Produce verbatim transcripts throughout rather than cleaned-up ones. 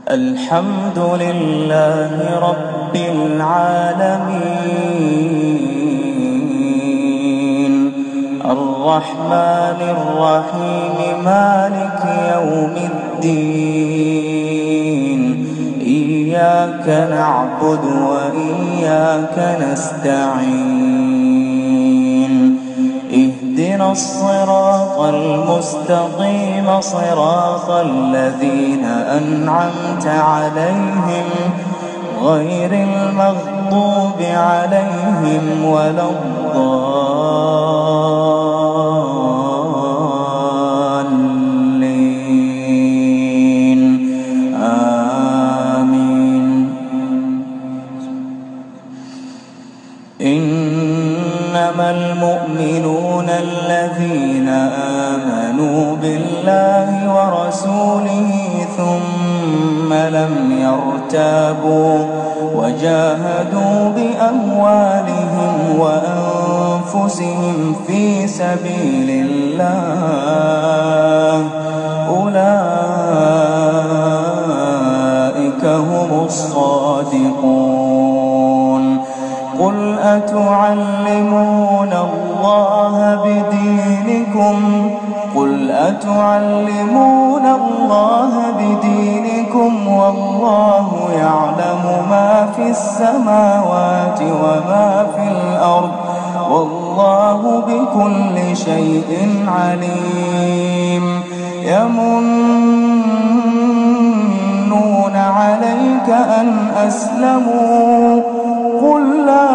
الحمد لله رب العالمين الرحمن الرحيم مالك يوم الدين إياك نعبد وإياك نستعين اهدنا الصراط المستقيم صراط الذين أنعمت عليهم غير المغضوب عليهم ولا الضالين آمين. إنما المؤمنون الذين آمنوا بالله ورسوله ثم لم يرتابوا وجاهدوا بأموالهم وأنفسهم في سبيل الله أولئك هم الصادقون. قل أتعلمون الله بدينكم قل أتعلمون الله بدينكم والله يعلم ما في السماوات وما في الأرض والله بكل شيء عليم. يمنون عليك أن أسلموا قل لا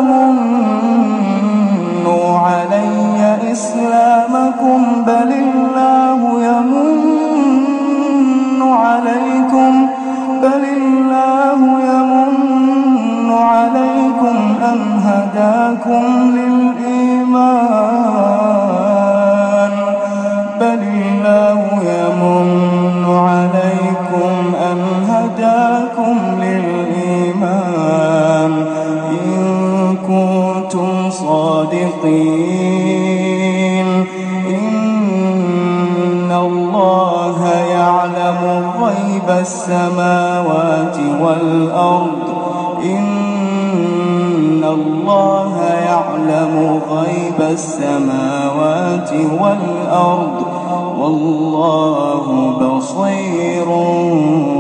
تمنوا علي إسلامكم بل الله يمن عليكم بل الله يمن عليكم أن هداكم للإيمان بل الله يمن عليكم أن هداكم للإيمان إن كنتم صادقين. إن الله يعلم غيب السماوات والأرض إن الله يعلم غيب السماوات والأرض والله بصير